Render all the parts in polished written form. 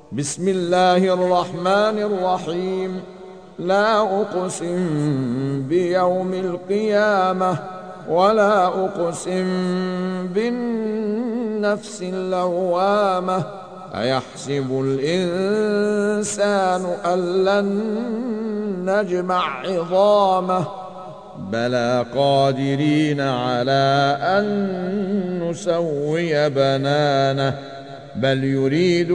بسم الله الرحمن الرحيم. لا أقسم بيوم القيامة ولا أقسم بالنفس اللوامة. أيحسب الإنسان أن لن نجمع عظامه بلى قادرين على أن نسوي بنانه بل يريد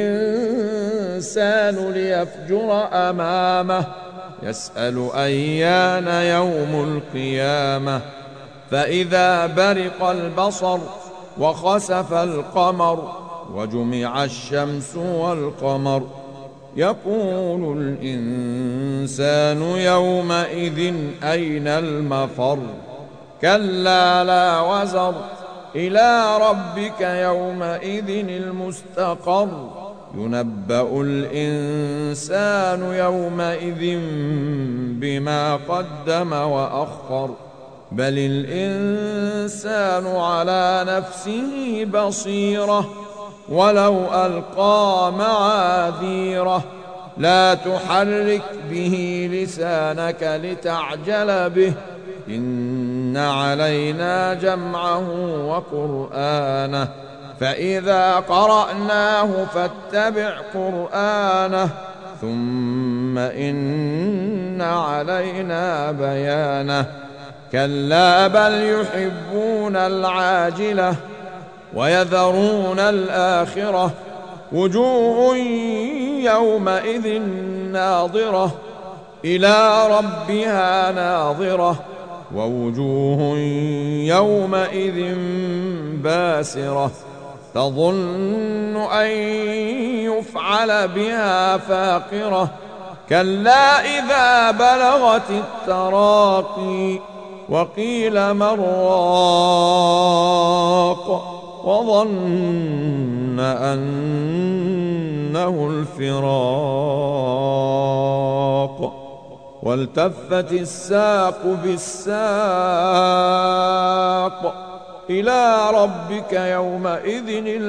الإنسان ليفجر أمامه يسأل أيان يوم القيامة فإذا برق البصر وخسف القمر وجمع الشمس والقمر يقول الإنسان يومئذ أين المفر كلا لا وزر إلى ربك يومئذ المستقر ينبأ الإنسان يومئذ بما قدم وأخر بل الإنسان على نفسه بصيرة ولو ألقى معاذيره لا تحرك به لسانك لتعجل به إن علينا جمعه وقرآنه فإذا قرأناه فاتبع قرآنه ثم إن علينا بيانه كلا بل يحبون العاجلة ويذرون الآخرة وجوه يومئذ ناظرة إلى ربها ناظرة ووجوه يومئذ باسرة تظن أن يفعل بها فاقرة كلا إذا بلغت التراقي وقيل من راق وظن أنه الفراق والتفت الساق بالساق إلى ربك يومئذ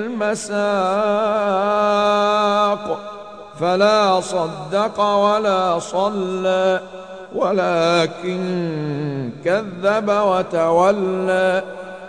المساق فلا صدق ولا صلى ولكن كذب وتولى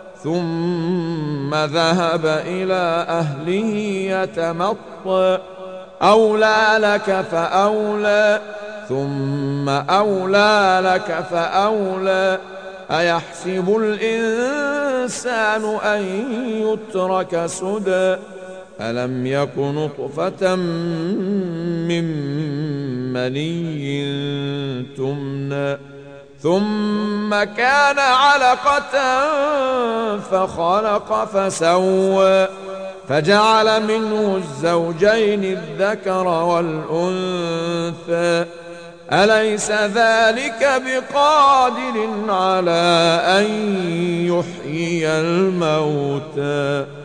ثم ذهب إلى أهله يتمطى أولى لك فأولى ثم أولى لك فأولى أيحسب الإنسان أن يترك سدى ألم يك نطفة من مني تمنى ثم كان علقة فخلق فسوى فجعل منه الزوجين الذكر والأنثى أليس ذلك بقادر على أن يحيي الموتى